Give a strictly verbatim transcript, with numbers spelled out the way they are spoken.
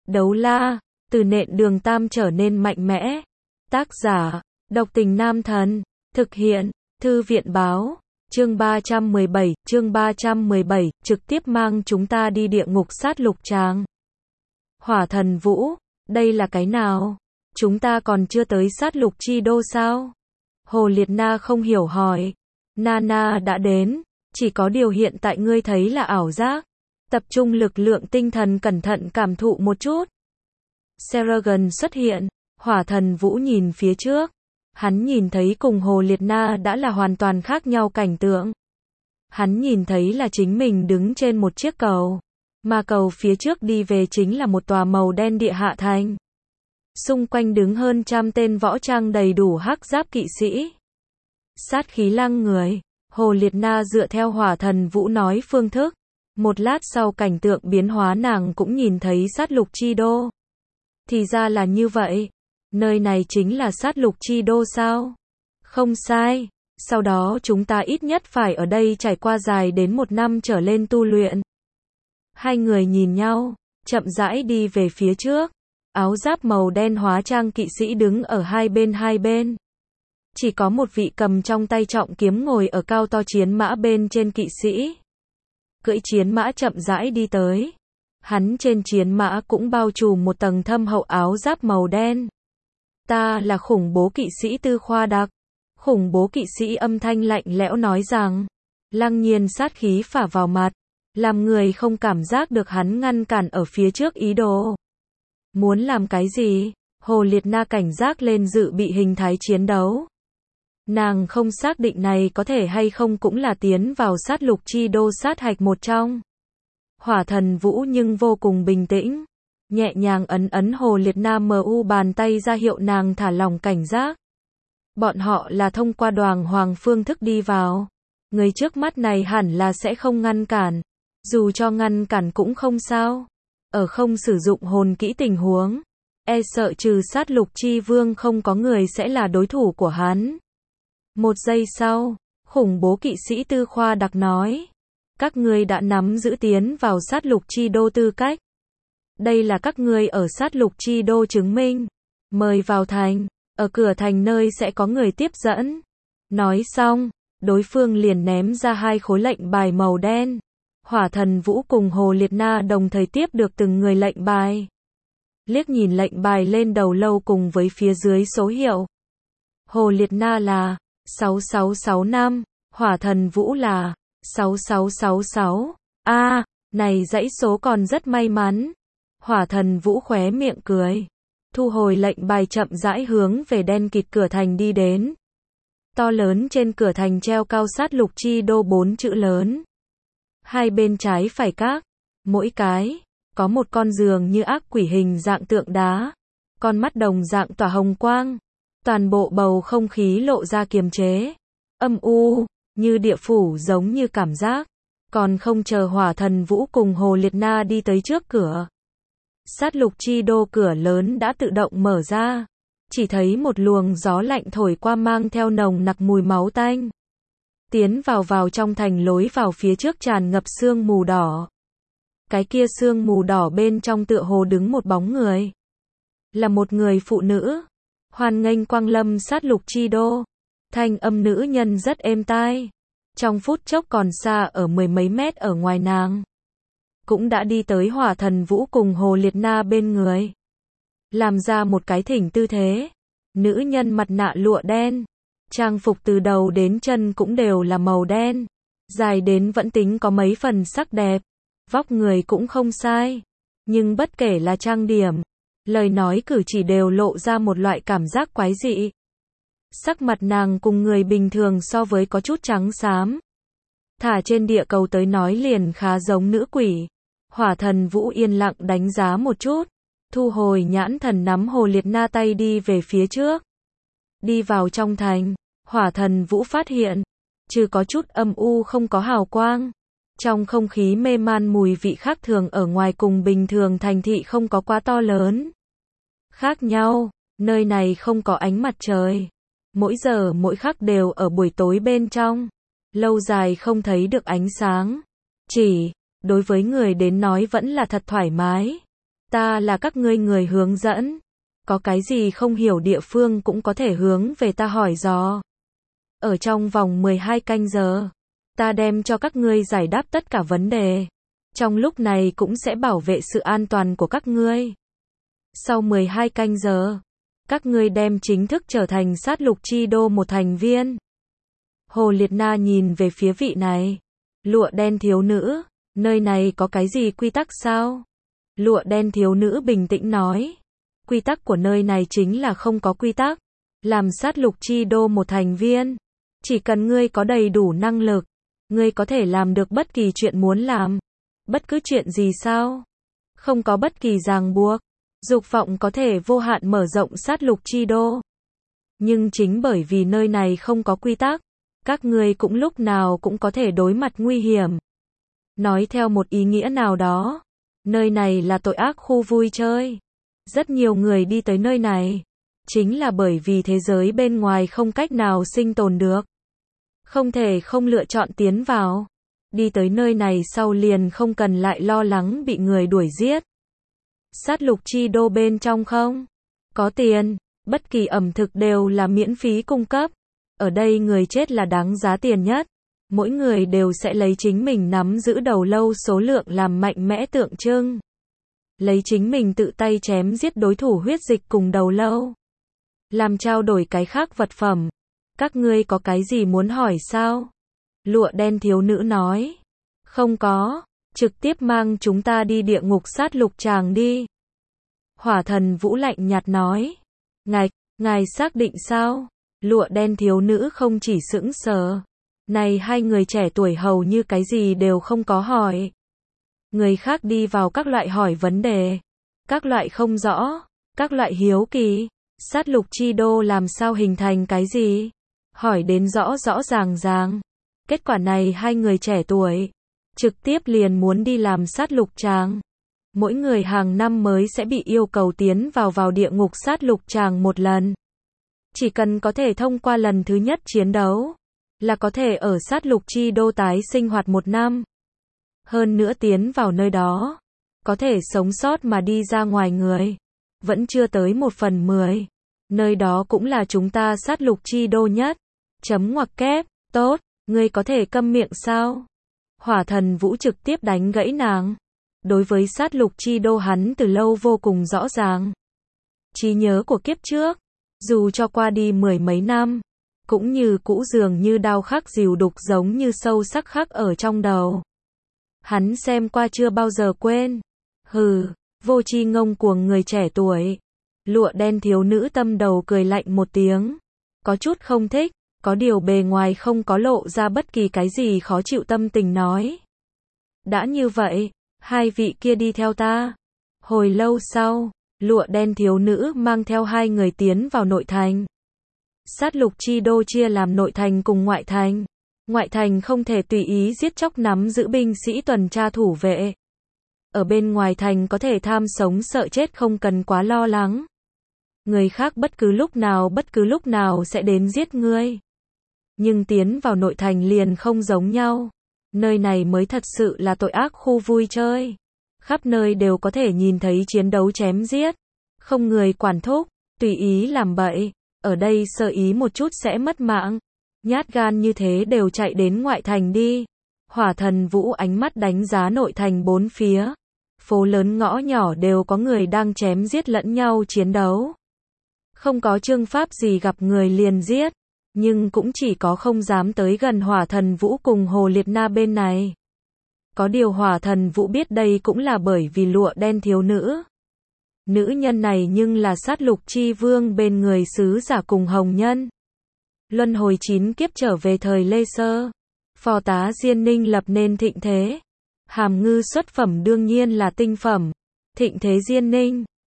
Đấu la, từ nện đường tam trở nên mạnh mẽ. Tác giả, độc tình nam thần. Thực hiện, thư viện báo. Chương ba trăm mười bảy, chương ba trăm mười bảy, trực tiếp mang chúng ta đi địa ngục sát lục tràng. Hỏa thần vũ, đây là cái nào? Chúng ta còn chưa tới sát lục chi đô sao? Hồ Liệt Na không hiểu hỏi. Nana đã đến, chỉ có điều hiện tại ngươi thấy là ảo giác. Tập trung lực lượng tinh thần cẩn thận cảm thụ một chút. Seragon xuất hiện, hỏa thần vũ nhìn phía trước. Hắn nhìn thấy cùng Hồ Liệt Na đã là hoàn toàn khác nhau cảnh tượng. Hắn nhìn thấy là chính mình đứng trên một chiếc cầu. Mà cầu phía trước đi về chính là một tòa màu đen địa hạ thành. Xung quanh đứng hơn trăm tên võ trang đầy đủ hắc giáp kỵ sĩ. Sát khí lăng người. Hồ Liệt Na dựa theo hỏa thần vũ nói phương thức. Một lát sau cảnh tượng biến hóa nàng cũng nhìn thấy sát lục chi đô. Thì ra là như vậy. Nơi này chính là sát lục chi đô sao? Không sai. Sau đó chúng ta ít nhất phải ở đây trải qua dài đến một năm trở lên tu luyện. Hai người nhìn nhau, chậm rãi đi về phía trước. Áo giáp màu đen hóa trang kỵ sĩ đứng ở hai bên hai bên. Chỉ có một vị cầm trong tay trọng kiếm ngồi ở cao to chiến mã bên trên kỵ sĩ. Cưỡi chiến mã chậm rãi đi tới. Hắn trên chiến mã cũng bao trùm một tầng thâm hậu áo giáp màu đen. Ta là khủng bố kỵ sĩ Tư Khoa Đặc. Khủng bố kỵ sĩ âm thanh lạnh lẽo nói rằng. Lăng nhiên sát khí phả vào mặt. Làm người không cảm giác được hắn ngăn cản ở phía trước ý đồ. Muốn làm cái gì? Hồ Liệt Na cảnh giác lên dự bị hình thái chiến đấu. Nàng không xác định này có thể hay không cũng là tiến vào sát lục chi đô sát hạch một trong. Hỏa thần vũ nhưng vô cùng bình tĩnh. Nhẹ nhàng ấn ấn Hồ Liệt Na mu bàn tay ra hiệu nàng thả lỏng cảnh giác. Bọn họ là thông qua đoàn hoàng phương thức đi vào. Người trước mắt này hẳn là sẽ không ngăn cản. Dù cho ngăn cản cũng không sao. Ở không sử dụng hồn kỹ tình huống. E sợ trừ sát lục chi vương không có người sẽ là đối thủ của hắn. Một giây sau, khủng bố kỵ sĩ Tư Khoa Đặc nói. Các ngươi đã nắm giữ tiến vào sát lục chi đô tư cách. Đây là các ngươi ở sát lục chi đô chứng minh. Mời vào thành, ở cửa thành nơi sẽ có người tiếp dẫn. Nói xong, đối phương liền ném ra hai khối lệnh bài màu đen. Hỏa thần vũ cùng Hồ Liệt Na đồng thời tiếp được từng người lệnh bài. Liếc nhìn lệnh bài lên đầu lâu cùng với phía dưới số hiệu. Hồ Liệt Na là sáu sáu sáu năm, hỏa thần vũ là sáu sáu sáu sáu. A, à, này dãy số còn rất may mắn. Hỏa thần vũ khóe miệng cười. Thu hồi lệnh bài chậm rãi hướng về đen kịt cửa thành đi đến. To lớn trên cửa thành treo cao sát lục chi đô bốn chữ lớn. Hai bên trái phải các, mỗi cái, có một con giường như ác quỷ hình dạng tượng đá. Con mắt đồng dạng tỏa hồng quang. Toàn bộ bầu không khí lộ ra kiềm chế. Âm u, như địa phủ giống như cảm giác. Còn không chờ hỏa thần vũ cùng Hồ Liệt Na đi tới trước cửa. Sát lục chi đô cửa lớn đã tự động mở ra. Chỉ thấy một luồng gió lạnh thổi qua mang theo nồng nặc mùi máu tanh. Tiến vào vào trong thành lối vào phía trước tràn ngập sương mù đỏ. Cái kia sương mù đỏ bên trong tựa hồ đứng một bóng người. Là một người phụ nữ. Hoan nghênh quang lâm sát lục chi đô. Thanh âm nữ nhân rất êm tai. Trong phút chốc còn xa ở mười mấy mét ở ngoài nàng. Cũng đã đi tới hỏa thần vũ cùng Hồ Liệt Na bên người. Làm ra một cái thỉnh tư thế. Nữ nhân mặt nạ lụa đen. Trang phục từ đầu đến chân cũng đều là màu đen. Dài đến vẫn tính có mấy phần sắc đẹp. Vóc người cũng không sai. Nhưng bất kể là trang điểm, lời nói cử chỉ đều lộ ra một loại cảm giác quái dị. Sắc mặt nàng cùng người bình thường so với có chút trắng xám. Thả trên địa cầu tới nói liền khá giống nữ quỷ. Hỏa thần vũ yên lặng đánh giá một chút. Thu hồi nhãn thần nắm Hồ Liệt Na tay đi về phía trước. Đi vào trong thành, hỏa thần vũ phát hiện. Trừ có chút âm u không có hào quang. Trong không khí mê man mùi vị khác thường ở ngoài cùng bình thường thành thị không có quá to lớn. Khác nhau, nơi này không có ánh mặt trời. Mỗi giờ mỗi khắc đều ở buổi tối bên trong. Lâu dài không thấy được ánh sáng. Chỉ, đối với người đến nói vẫn là thật thoải mái. Ta là các ngươi người hướng dẫn. Có cái gì không hiểu địa phương cũng có thể hướng về ta hỏi dò. Ở trong vòng mười hai canh giờ, ta đem cho các ngươi giải đáp tất cả vấn đề. Trong lúc này cũng sẽ bảo vệ sự an toàn của các ngươi. Sau mười hai canh giờ, các ngươi đem chính thức trở thành sát lục chi đô một thành viên. Hồ Liệt Na nhìn về phía vị này. Lụa đen thiếu nữ, nơi này có cái gì quy tắc sao? Lụa đen thiếu nữ bình tĩnh nói. Quy tắc của nơi này chính là không có quy tắc. Làm sát lục chi đô một thành viên. Chỉ cần ngươi có đầy đủ năng lực, ngươi có thể làm được bất kỳ chuyện muốn làm. Bất cứ chuyện gì sao? Không có bất kỳ ràng buộc. Dục vọng có thể vô hạn mở rộng sát lục chi đô. Nhưng chính bởi vì nơi này không có quy tắc, các ngươi cũng lúc nào cũng có thể đối mặt nguy hiểm. Nói theo một ý nghĩa nào đó, nơi này là tội ác khu vui chơi. Rất nhiều người đi tới nơi này, chính là bởi vì thế giới bên ngoài không cách nào sinh tồn được. Không thể không lựa chọn tiến vào. Đi tới nơi này sau liền không cần lại lo lắng bị người đuổi giết. Sát lục chi đô bên trong không có tiền, bất kỳ ẩm thực đều là miễn phí cung cấp. Ở đây người chết là đáng giá tiền nhất. Mỗi người đều sẽ lấy chính mình nắm giữ đầu lâu số lượng làm mạnh mẽ tượng trưng. Lấy chính mình tự tay chém giết đối thủ huyết dịch cùng đầu lâu. Làm trao đổi cái khác vật phẩm. Các ngươi có cái gì muốn hỏi sao? Lụa đen thiếu nữ nói. Không có, trực tiếp mang chúng ta đi địa ngục sát lục tràng đi. Hỏa thần Vũ lạnh nhạt nói. Ngạch, ngài xác định sao? Lụa đen thiếu nữ không chỉ sững sờ. Này hai người trẻ tuổi hầu như cái gì đều không có hỏi. Người khác đi vào các loại hỏi vấn đề. Các loại không rõ. Các loại hiếu kỳ. Sát lục chi đô làm sao hình thành cái gì? Hỏi đến rõ rõ ràng ràng. Kết quả này hai người trẻ tuổi trực tiếp liền muốn đi làm sát lục tràng. Mỗi người hàng năm mới sẽ bị yêu cầu tiến vào vào địa ngục sát lục tràng một lần. Chỉ cần có thể thông qua lần thứ nhất chiến đấu, là có thể ở sát lục chi đô tái sinh hoạt một năm. Hơn nữa tiến vào nơi đó, có thể sống sót mà đi ra ngoài người. Vẫn chưa tới một phần mười. Nơi đó cũng là chúng ta sát lục chi đô nhất. Chấm ngoặc kép, tốt, ngươi có thể câm miệng sao? Hỏa thần Vũ trực tiếp đánh gãy nàng. Đối với sát lục chi đô hắn từ lâu vô cùng rõ ràng. Trí nhớ của kiếp trước, dù cho qua đi mười mấy năm, cũng như cũ dường như đao khắc dìu đục giống như sâu sắc khắc ở trong đầu. Hắn xem qua chưa bao giờ quên. Hừ, vô tri ngông cuồng người trẻ tuổi. Lụa đen thiếu nữ tâm đầu cười lạnh một tiếng. Có chút không thích, có điều bề ngoài không có lộ ra bất kỳ cái gì khó chịu tâm tình nói. Đã như vậy, hai vị kia đi theo ta. Hồi lâu sau, lụa đen thiếu nữ mang theo hai người tiến vào nội thành. Sát lục chi đô chia làm nội thành cùng ngoại thành. Ngoại thành không thể tùy ý giết chóc nắm giữ binh sĩ tuần tra thủ vệ. Ở bên ngoài thành có thể tham sống sợ chết không cần quá lo lắng. Người khác bất cứ lúc nào bất cứ lúc nào sẽ đến giết ngươi. Nhưng tiến vào nội thành liền không giống nhau. Nơi này mới thật sự là tội ác khu vui chơi. Khắp nơi đều có thể nhìn thấy chiến đấu chém giết. Không người quản thúc, tùy ý làm bậy. Ở đây sơ ý một chút sẽ mất mạng. Nhát gan như thế đều chạy đến ngoại thành đi. Hỏa thần Vũ ánh mắt đánh giá nội thành bốn phía. Phố lớn ngõ nhỏ đều có người đang chém giết lẫn nhau chiến đấu. Không có chương pháp gì gặp người liền giết. Nhưng cũng chỉ có không dám tới gần hỏa thần Vũ cùng Hồ Liệt Na bên này. Có điều hỏa thần Vũ biết đây cũng là bởi vì lụa đen thiếu nữ. Nữ nhân này nhưng là sát lục chi vương bên người sứ giả cùng hồng nhân. Luân hồi chín kiếp trở về thời Lê Sơ. Phò tá Diên Ninh lập nên thịnh thế. Hàm ngư xuất phẩm đương nhiên là tinh phẩm. Thịnh thế Diên Ninh.